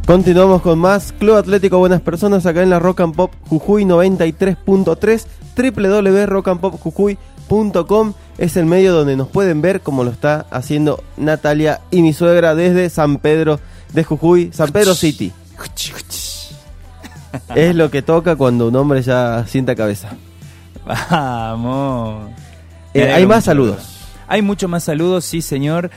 Continuamos con más Club Atlético Buenas Personas acá en la Rock and Pop Jujuy 93.3. www.rockandpopjujuy.com es el medio donde nos pueden ver, como lo está haciendo Natalia y mi suegra desde San Pedro de Jujuy, San Pedro City. Es lo que toca cuando un hombre ya sienta cabeza. Vamos. Hay más saludos. Hay muchos más saludos, sí señor.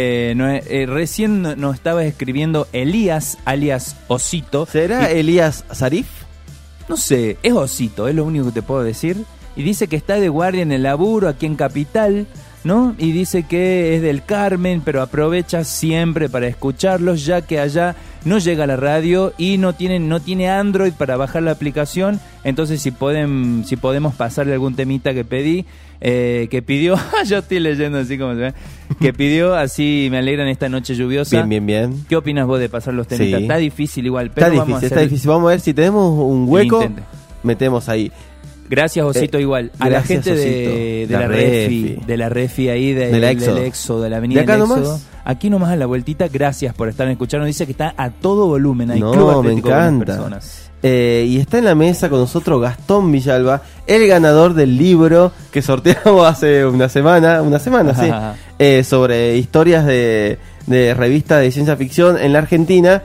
Recién nos estaba escribiendo Elías, alias Osito. ¿Será Elías Sarif? No sé, es Osito, es lo único que te puedo decir. Y dice que está de guardia en el laburo aquí en Capital, ¿no? Y dice que es del Carmen, pero aprovecha siempre para escucharlos, ya que allá no llega la radio y no tiene Android para bajar la aplicación. Entonces si podemos pasarle algún temita que pedí, que pidió, yo estoy leyendo así como se ve, que pidió, así me alegran esta noche lluviosa. Bien. ¿Qué opinas vos de pasar los temitas? Sí. Está difícil igual, pero está difícil. Vamos a ver si tenemos un hueco, metemos ahí. Gracias, Osito, igual. A la gente de la Refi ahí, del Éxodo, de la avenida del Éxodo. Aquí nomás a la vueltita, gracias por estar escuchando. Dice que está a todo volumen ahí. No, me encanta. Y está en la mesa con nosotros Gastón Villalba, el ganador del libro que sorteamos hace una semana, sí, sobre historias de revistas de ciencia ficción en la Argentina.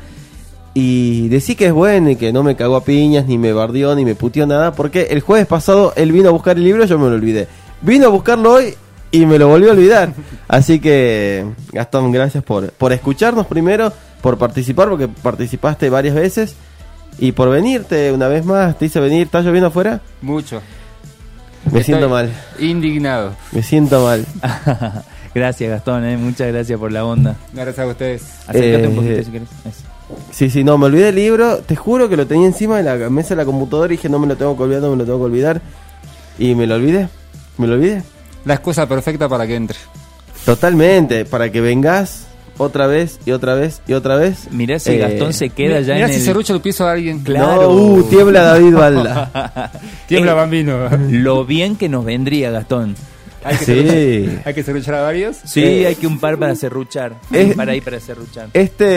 Y decí que es bueno y que no me cagó a piñas, ni me bardeó, ni me puteó nada, porque el jueves pasado él vino a buscar el libro, yo me lo olvidé. Vino a buscarlo hoy y me lo volvió a olvidar. Así que, Gastón, gracias por escucharnos primero, por participar, porque participaste varias veces, y por venirte una vez más. Te hice venir. ¿Está lloviendo afuera? Mucho. Me siento mal. Indignado. Me siento mal. Gracias, Gastón, muchas gracias por la onda. Gracias a ustedes. Acércate un poquito si querés. Eso. Sí, no, me olvidé del libro. Te juro que lo tenía encima de la mesa de la computadora y dije no me lo tengo que olvidar. Y me lo olvidé. La excusa perfecta para que entre. Totalmente, para que vengas otra vez y otra vez. Mirá si Gastón se queda ya en el... Mirá si se rucha el piso a alguien. Claro. No, tiembla David Balda. Tiembla Bambino. Lo bien que nos vendría, Gastón. ¿Hay que serruchar a varios? Sí, hay que un par para serruchar. Para serruchar.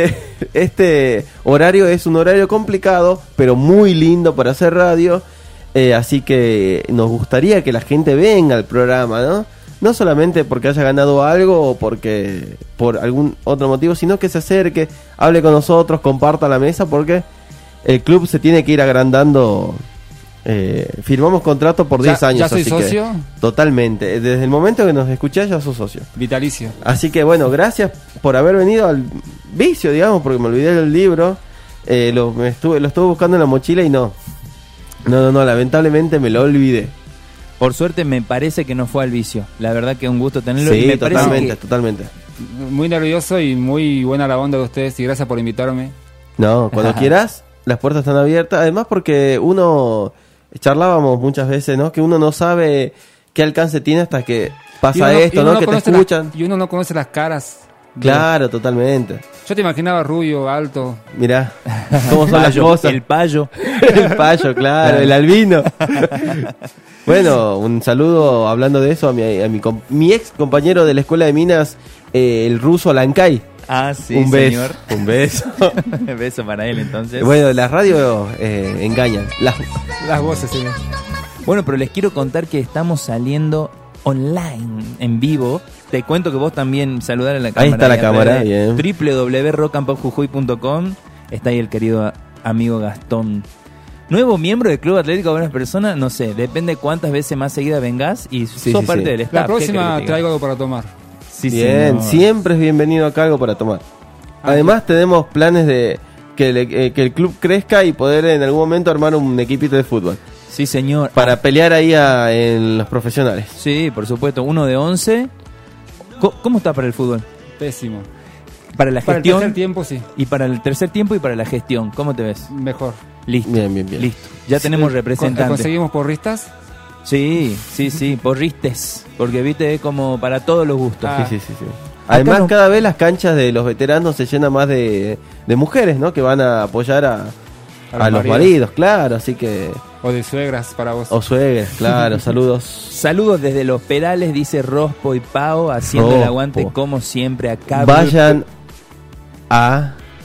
Este horario es un horario complicado, pero muy lindo para hacer radio. Así que nos gustaría que la gente venga al programa, ¿no? No solamente porque haya ganado algo o porque por algún otro motivo, sino que se acerque, hable con nosotros, comparta la mesa, porque el club se tiene que ir agrandando. Firmamos contrato por 10 años. ¿Ya soy socio? Totalmente. Desde el momento que nos escuchás ya sos socio. Vitalicio. Así que bueno, gracias por haber venido al vicio, digamos, porque me olvidé del libro. Lo estuve buscando en la mochila y no, lamentablemente me lo olvidé. Por suerte me parece que no fue al vicio. La verdad que es un gusto tenerlo. Sí, y me totalmente. Muy nervioso y muy buena la onda de ustedes y gracias por invitarme. No, cuando quieras, las puertas están abiertas. Además porque charlábamos muchas veces, ¿no? Que uno no sabe qué alcance tiene hasta que pasa esto, ¿no? Que te escuchan. Y uno no conoce las caras. Claro, totalmente. Yo te imaginaba rubio, alto. Mirá, cómo son las cosas. El payo. El payo, claro, el albino. Bueno, un saludo hablando de eso a mi ex compañero de la escuela de minas, el ruso Lancay. Ah, sí, un beso, señor. Un beso. Beso para él, entonces. Bueno, las radios engañan. Las voces, señor. Bueno, pero les quiero contar que estamos saliendo online, en vivo. Te cuento que vos también saludar a la cámara. Ahí está la cámara, bien. www.rockandpopjujuy.com. Está ahí el querido amigo Gastón. Nuevo miembro del Club Atlético Buenas Personas, no sé, depende cuántas veces más seguida vengas y sos parte del staff. La próxima traigo algo para tomar. Sí, bien, señor. Siempre es bienvenido acá algo para tomar. Además tenemos planes de que el club crezca y poder en algún momento armar un equipito de fútbol. Sí, señor. Para pelear ahí en los profesionales. Sí, por supuesto. 1 de 11. ¿Cómo está para el fútbol? Pésimo. Para la gestión. Para el tercer tiempo, sí. Y para el tercer tiempo y para la gestión, ¿cómo te ves? Mejor. Listo. Bien. Listo. Ya tenemos representantes. ¿Conseguimos porristas? Sí, porristes. Porque viste, es como para todos los gustos. Sí. Además, cada vez las canchas de los veteranos se llenan más de mujeres, ¿no? Que van a apoyar a los maridos, claro, así que... O de suegras para vos. O suegras, claro, saludos. Saludos desde Los Perales, dice Rospo y Pau, haciendo el aguante como siempre acá. Vayan a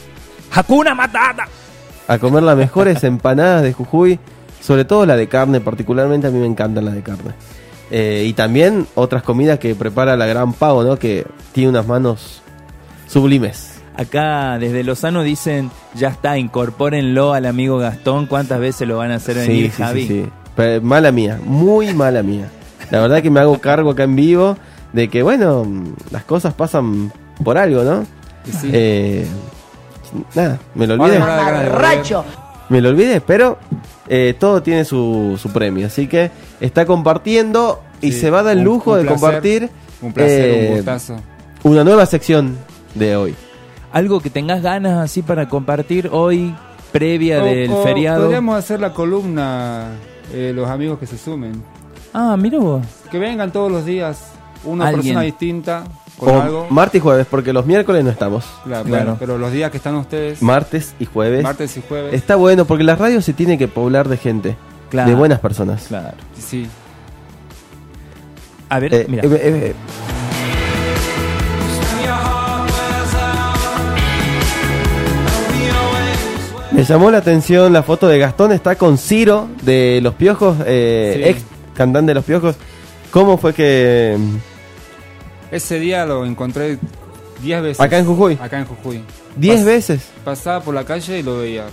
¡Hakuna Matata! A comer las mejores empanadas de Jujuy, sobre todo la de carne, particularmente a mí me encantan las de carne. Y también otras comidas que prepara la Gran Pavo, ¿no? Que tiene unas manos sublimes. Acá desde Lozano dicen, ya está, incorpórenlo al amigo Gastón. ¿Cuántas veces lo van a hacer venir, Javi? Sí. Pero mala mía, muy mala mía. La verdad que me hago cargo acá en vivo de que, bueno, las cosas pasan por algo, ¿no? Sí. Nada, me lo olvidé. Me lo olvidé, pero todo tiene su premio. Así que está compartiendo y se va a dar el lujo de compartir un placer, un gustazo. Una nueva sección de hoy. Algo que tengas ganas así para compartir hoy, previa del feriado. Podríamos hacer la columna, los amigos que se sumen. Ah, mira vos. Que vengan todos los días, una persona distinta. Con o algo. Martes y jueves, porque los miércoles no estamos. Claro. Bueno, pero los días que están ustedes. Martes y jueves. Está bueno, porque la radio se tiene que poblar de gente. Claro. De buenas personas. Claro. Sí. A ver, mira. Me llamó la atención la foto de Gastón. Está con Ciro de Los Piojos, ex cantante de Los Piojos. ¿Cómo fue que...? Ese día lo encontré 10 veces. ¿Acá en Jujuy? Acá en Jujuy. ¿10 veces? Pasaba por la calle y lo veía.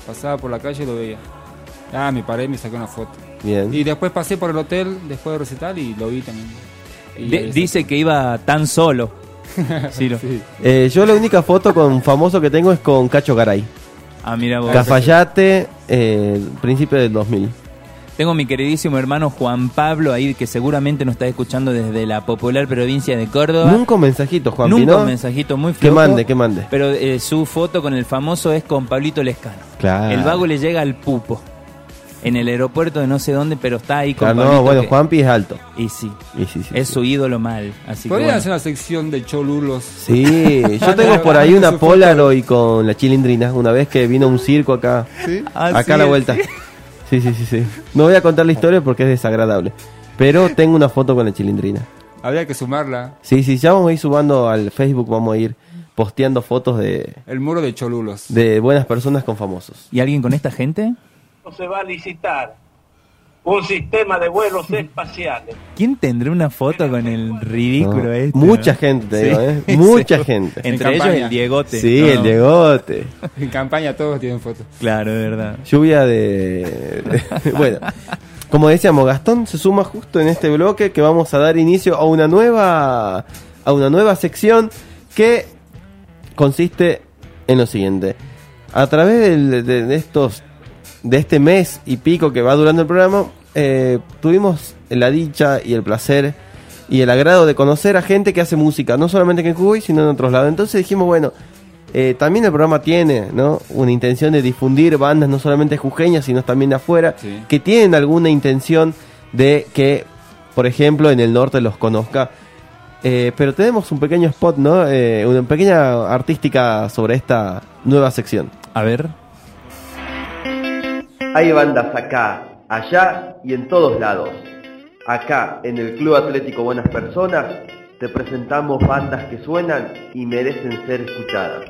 Me paré y me saqué una foto. Bien. Y después pasé por el hotel después de recital y lo vi también. Dice que iba tan solo. Ciro. Sí. Yo la única foto con famoso que tengo es con Cacho Garay. Ah, mira vos. Cafayate, principio del 2000. Tengo mi queridísimo hermano Juan Pablo ahí, que seguramente nos está escuchando desde la popular provincia de Córdoba. Nunca un mensajito, Juan. Nunca un mensajito, muy flojo. Que mande. Pero su foto con el famoso es con Pablito Lescano. Claro. El vago le llega al pupo. En el aeropuerto de no sé dónde, pero está ahí con Pablito. No, bueno, Juanpi es alto. Y sí. Es su ídolo mal. Podrían hacer una sección de cholulos. Sí, yo tengo por ahí una Polaroid con la Chilindrina. Una vez que vino un circo acá. ¿Sí? Acá a la vuelta. Sí. No voy a contar la historia porque es desagradable. Pero tengo una foto con la Chilindrina. Habría que sumarla. Sí, ya vamos a ir sumando al Facebook. Vamos a ir posteando fotos de... El muro de cholulos. De buenas personas con famosos. ¿Y alguien con esta gente? Se va a licitar un sistema de vuelos espaciales. ¿Quién tendrá una foto con el ridículo este? Mucha gente, te digo, mucha gente. Entre ellos el Diegote. Sí, el Diegote. En campaña todos tienen fotos. Claro, de verdad. Lluvia de... Bueno, como decíamos, Gastón se suma justo en este bloque que vamos a dar inicio a una nueva sección que consiste en lo siguiente. A través de este mes y pico que va durando el programa, tuvimos la dicha y el placer y el agrado de conocer a gente que hace música, no solamente aquí en Jujuy, sino en otros lados. Entonces dijimos, bueno, también el programa tiene, ¿no?, una intención de difundir bandas no solamente jujeñas, sino también de afuera, que tienen alguna intención de que, por ejemplo, en el norte los conozca. Pero tenemos un pequeño spot, ¿no? Una pequeña artística sobre esta nueva sección. A ver. Hay bandas acá, allá y en todos lados. Acá, en el Club Atlético Buenas Personas, te presentamos bandas que suenan y merecen ser escuchadas.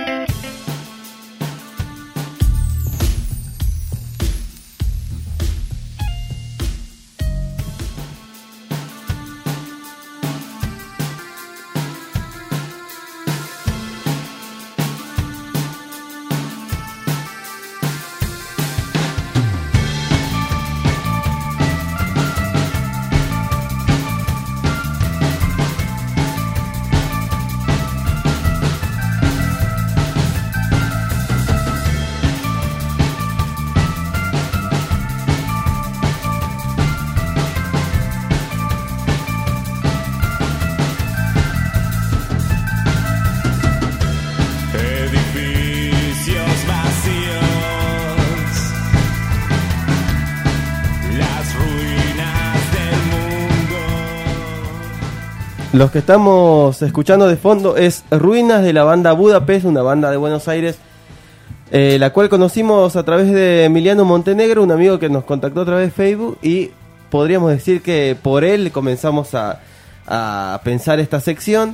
Los que estamos escuchando de fondo es Ruinas, de la banda Budapest, una banda de Buenos Aires, la cual conocimos a través de Emiliano Montenegro, un amigo que nos contactó a través de Facebook, y podríamos decir que por él comenzamos a pensar esta sección.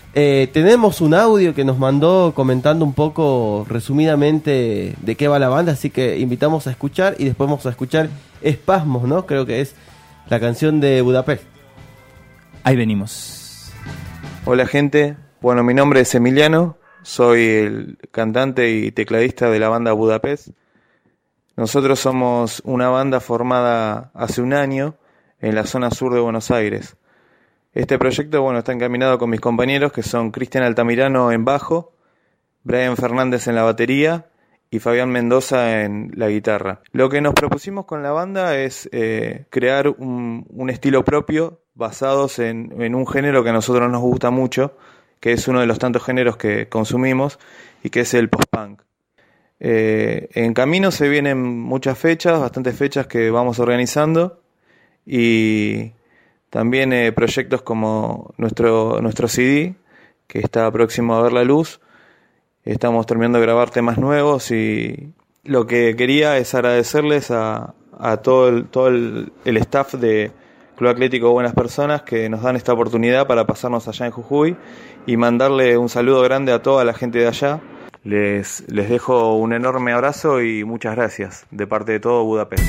Tenemos un audio que nos mandó comentando un poco resumidamente de qué va la banda, así que invitamos a escuchar y después vamos a escuchar Espasmos, ¿no? Creo que es la canción de Budapest. Ahí venimos. Hola gente, bueno, mi nombre es Emiliano, soy el cantante y tecladista de la banda Budapest. Nosotros somos una banda formada hace un año en la zona sur de Buenos Aires. Este proyecto, bueno, está encaminado con mis compañeros que son Cristian Altamirano en bajo, Brian Fernández en la batería y Fabián Mendoza en la guitarra. Lo que nos propusimos con la banda es crear un estilo propio basados en un género que a nosotros nos gusta mucho, que es uno de los tantos géneros que consumimos y que es el post-punk. En camino se vienen muchas fechas, bastantes fechas que vamos organizando y también proyectos como nuestro CD, que está próximo a ver la luz. Estamos terminando de grabar temas nuevos y lo que quería es agradecerles a todo el staff de Club Atlético Buenas Personas que nos dan esta oportunidad para pasarnos allá en Jujuy y mandarle un saludo grande a toda la gente de allá. Les dejo un enorme abrazo y muchas gracias de parte de todo Budapest.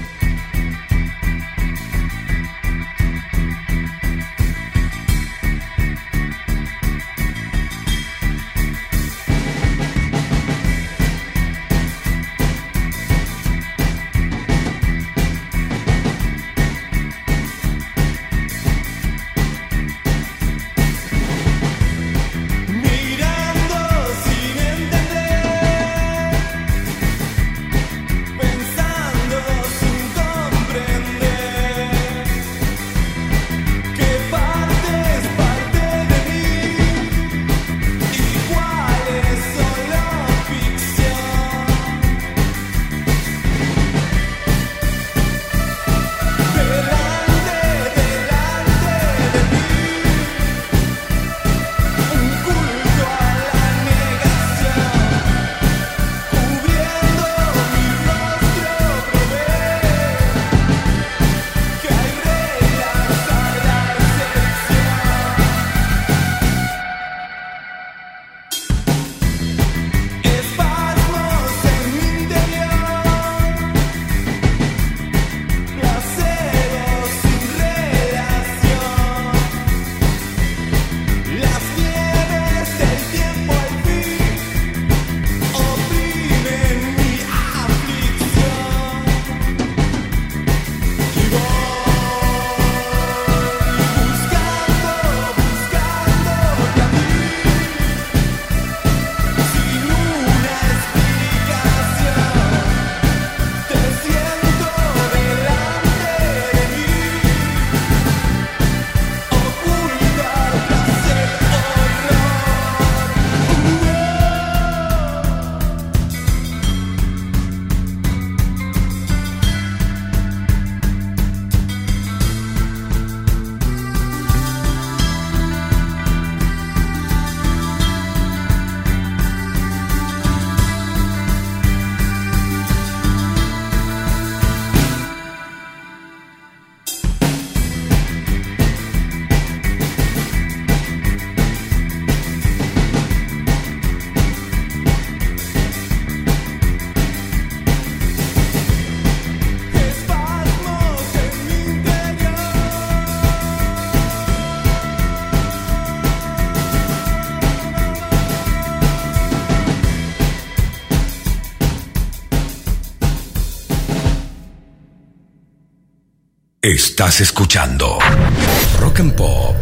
Estás escuchando Rock and Pop.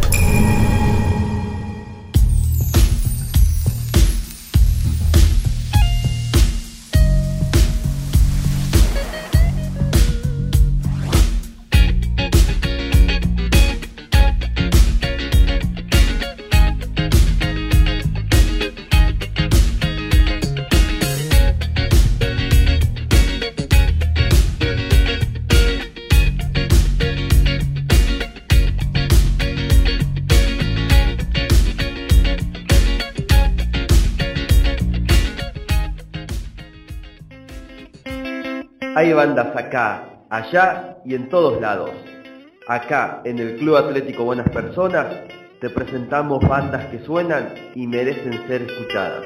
Hay bandas acá, allá y en todos lados. Acá, en el Club Atlético Buenas Personas, te presentamos bandas que suenan y merecen ser escuchadas.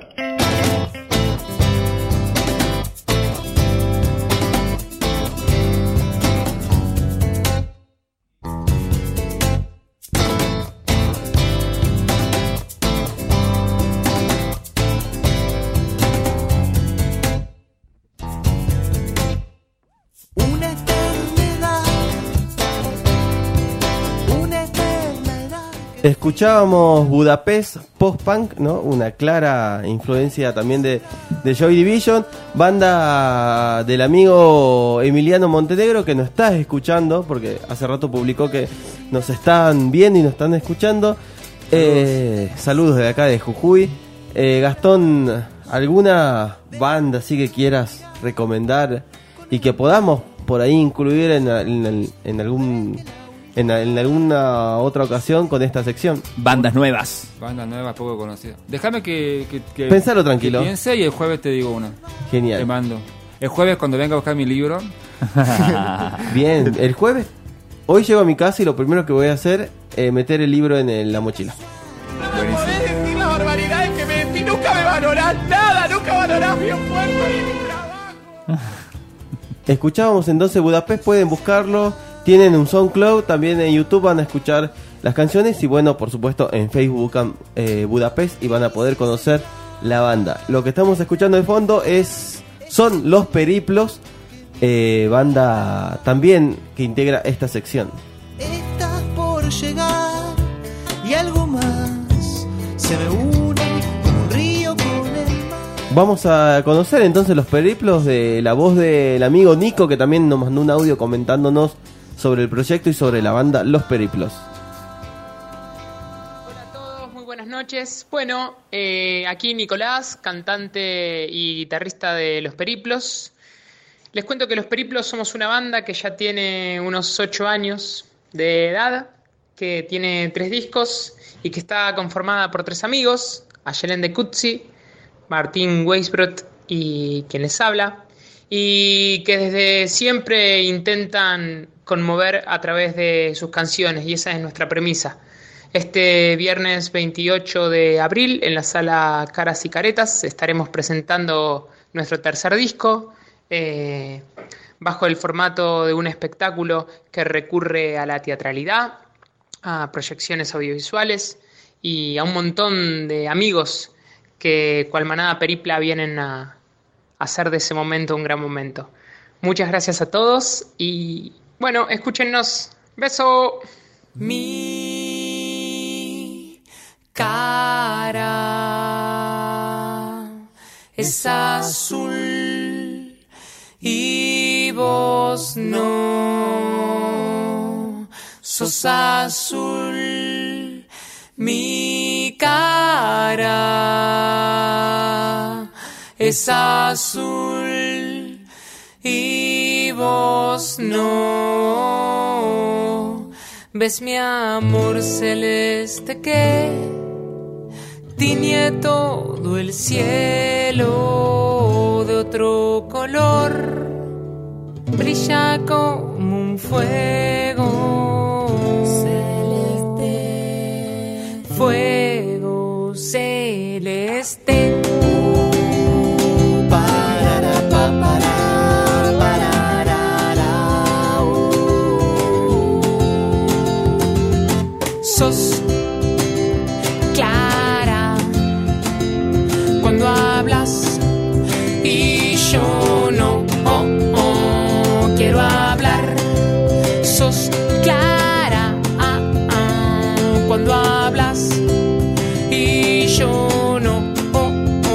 Escuchábamos Budapest Post-Punk, ¿no? Una clara influencia también de Joy Division, banda del amigo Emiliano Montenegro, que nos está escuchando, porque hace rato publicó que nos están viendo y nos están escuchando. Saludos de acá de Jujuy. Gastón, ¿alguna banda así que quieras recomendar y que podamos por ahí incluir en alguna otra ocasión con esta sección? Bandas nuevas, poco conocidas. Déjame que pensalo tranquilo. Que piense y el jueves te digo una. Genial. Te mando. El jueves cuando venga a buscar mi libro. Bien, el jueves. Hoy llego a mi casa y lo primero que voy a hacer es meter el libro en la mochila. No podés decir la barbaridad que me decís. Nunca me valorás nada. Nunca valorás mi esfuerzo y mi trabajo. Escuchábamos entonces Budapest, pueden buscarlo. Tienen un SoundCloud, también en YouTube van a escuchar las canciones y bueno, por supuesto en Facebook buscan Budapest y van a poder conocer la banda. Lo que estamos escuchando de fondo son Los Periplos, banda también que integra esta sección. Estás por llegar y algo más se me une como un río con el mar. Vamos a conocer entonces Los Periplos de la voz del amigo Nico, que también nos mandó un audio comentándonos sobre el proyecto y sobre la banda Los Periplos. Hola a todos, muy buenas noches. Bueno, aquí Nicolás, cantante y guitarrista de Los Periplos. Les cuento que Los Periplos somos una banda que ya tiene unos 8 años de edad, que tiene 3 discos y que está conformada por 3 amigos, Ayelen de Cutsi, Martín Weisbrot y quien les habla, y que desde siempre intentan conmover a través de sus canciones, y esa es nuestra premisa. Este viernes 28 de abril en la sala Caras y Caretas estaremos presentando nuestro tercer disco bajo el formato de un espectáculo que recurre a la teatralidad, a proyecciones audiovisuales y a un montón de amigos que cual manada peripla vienen a hacer de ese momento un gran momento. Muchas gracias a todos y bueno, escúchennos. Beso. Mi cara es azul y vos no sos azul. Mi cara es azul y vos no. Ves mi amor celeste que tiñe todo el cielo de otro color, brilla como un fuego celeste, fuego celeste. Sos clara cuando hablas y yo no quiero hablar. Sos clara cuando hablas y yo no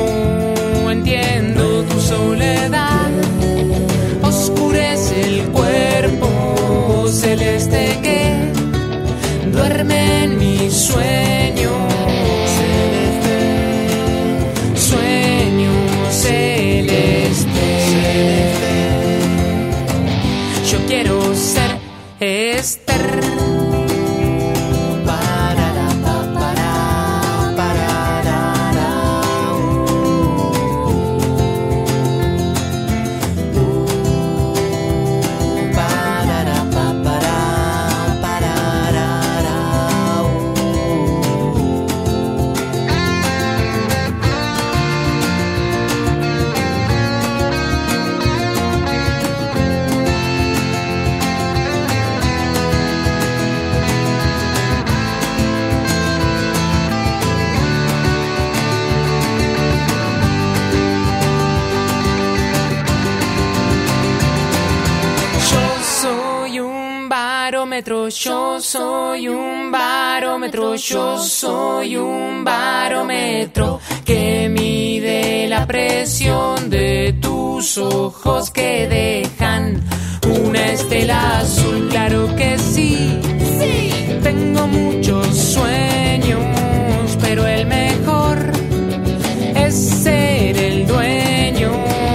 barómetro, yo soy un barómetro, yo soy un barómetro que mide la presión de tus ojos que dejan una estela azul. Claro que sí, sí, tengo muchos sueños, pero el mejor es ser el dueño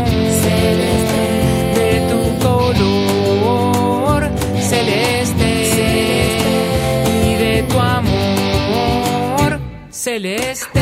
de tu color celeste y de tu amor celeste.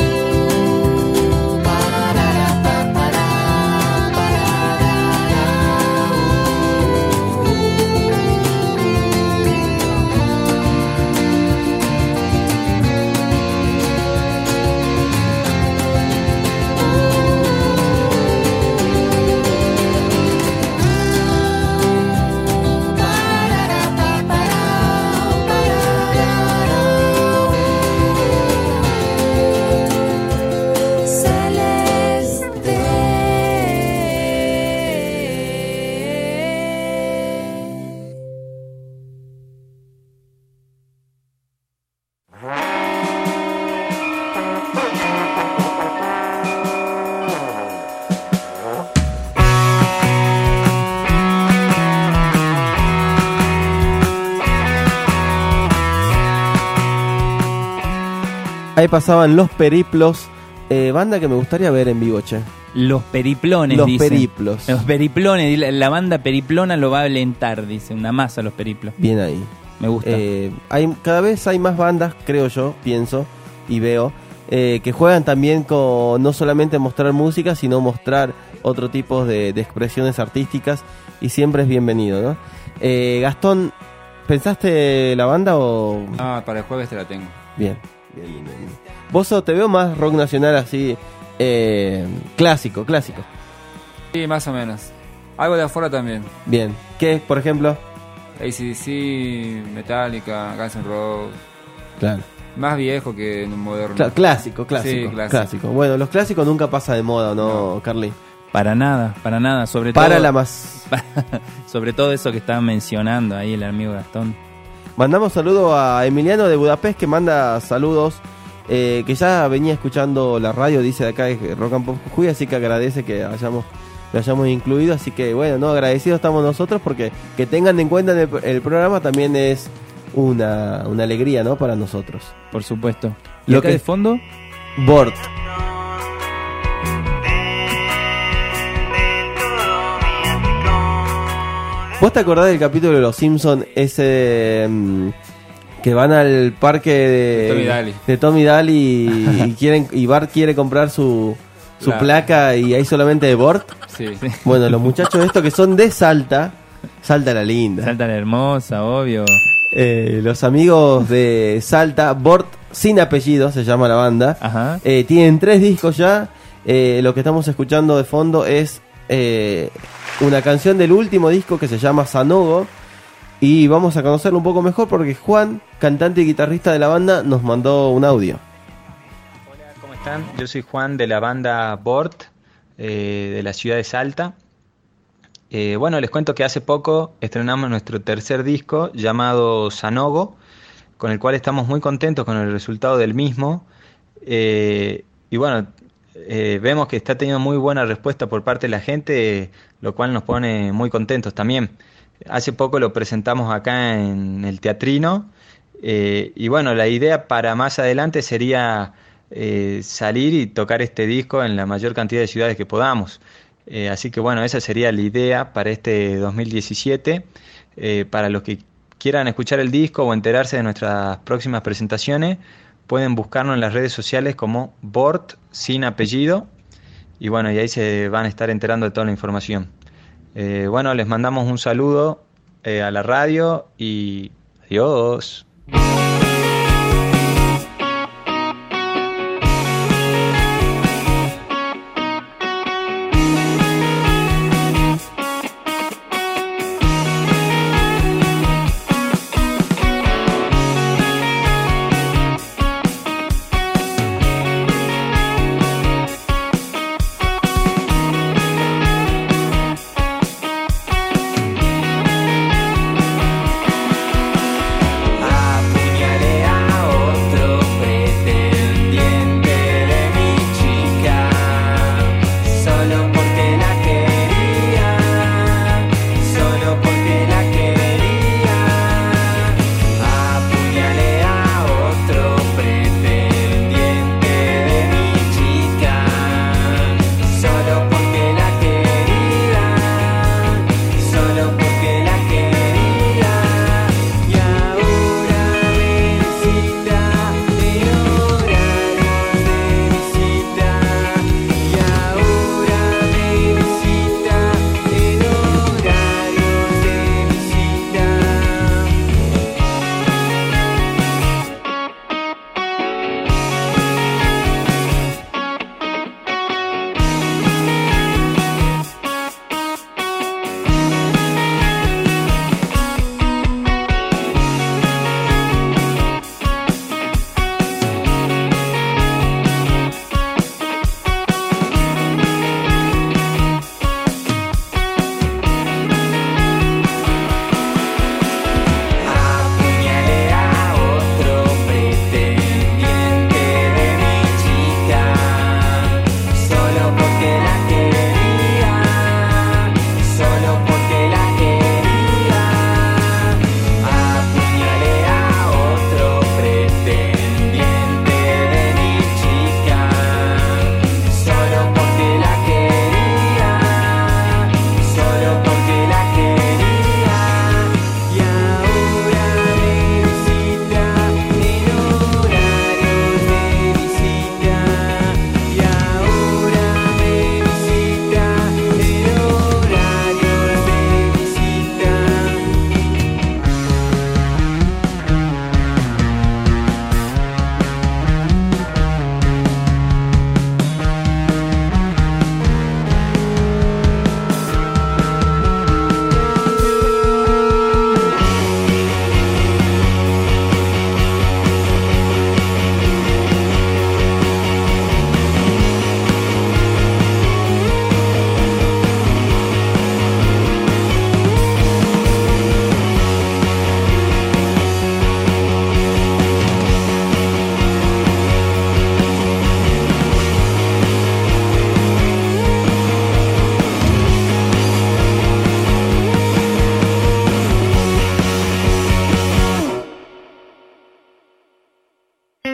Ahí pasaban Los Periplos, banda que me gustaría ver en vivo, che. Los Periplones, Los dicen. Periplos. Los Periplones, la banda Periplona lo va a alentar, dice, una masa Los Periplos. Bien ahí. Me gusta. Cada vez hay más bandas, creo yo, pienso y veo, que juegan también con no solamente mostrar música, sino mostrar otro tipo de expresiones artísticas, y siempre es bienvenido, ¿no? Gastón, ¿pensaste la banda o...? Ah, para el jueves te la tengo. Bien. Vos te veo más rock nacional así, clásico. Sí, más o menos. Algo de afuera también. Bien. ¿Qué, por ejemplo? AC/DC, Metallica, Guns N' Roses. Claro. Más viejo que en un moderno. Clásico. Sí, clásico. Bueno, los clásicos nunca pasa de moda, ¿no, Carly? Para nada. Sobre todo eso que estaba mencionando ahí el amigo Gastón. Mandamos saludos a Emiliano de Budapest, que manda saludos, que ya venía escuchando la radio, dice de acá de Rock and Pop Jujuy, así que agradece que lo hayamos incluido. Así que bueno, no, agradecidos estamos nosotros, porque que tengan en cuenta el programa también es una alegría, ¿no?, para nosotros. Por supuesto. ¿Y acá de fondo? Bort. ¿Vos te acordás del capítulo de Los Simpsons, ese que van al parque de Tommy Daly y Bart quiere comprar su placa y hay solamente de Bort? Sí. Bueno, los muchachos estos que son de Salta la linda. Salta la hermosa, obvio. Los amigos de Salta, Bort sin apellido se llama la banda. Ajá. Tienen 3 discos ya. Lo que estamos escuchando de fondo es una canción del último disco que se llama Sanogo, y vamos a conocerlo un poco mejor porque Juan, cantante y guitarrista de la banda, nos mandó un audio. Hola, ¿cómo están? Yo soy Juan de la banda Bort, de la ciudad de Salta. Bueno, les cuento que hace poco estrenamos nuestro tercer disco llamado Sanogo, con el cual estamos muy contentos con el resultado del mismo, y bueno, vemos que está teniendo muy buena respuesta por parte de la gente, lo cual nos pone muy contentos también. Hace poco lo presentamos acá en el Teatrino, y bueno, la idea para más adelante sería salir y tocar este disco en la mayor cantidad de ciudades que podamos. Así que bueno, esa sería la idea para este 2017. Para los que quieran escuchar el disco o enterarse de nuestras próximas presentaciones, pueden buscarnos en las redes sociales como Bort sin apellido, y bueno, y ahí se van a estar enterando de toda la información. Bueno, les mandamos un saludo a la radio y adiós.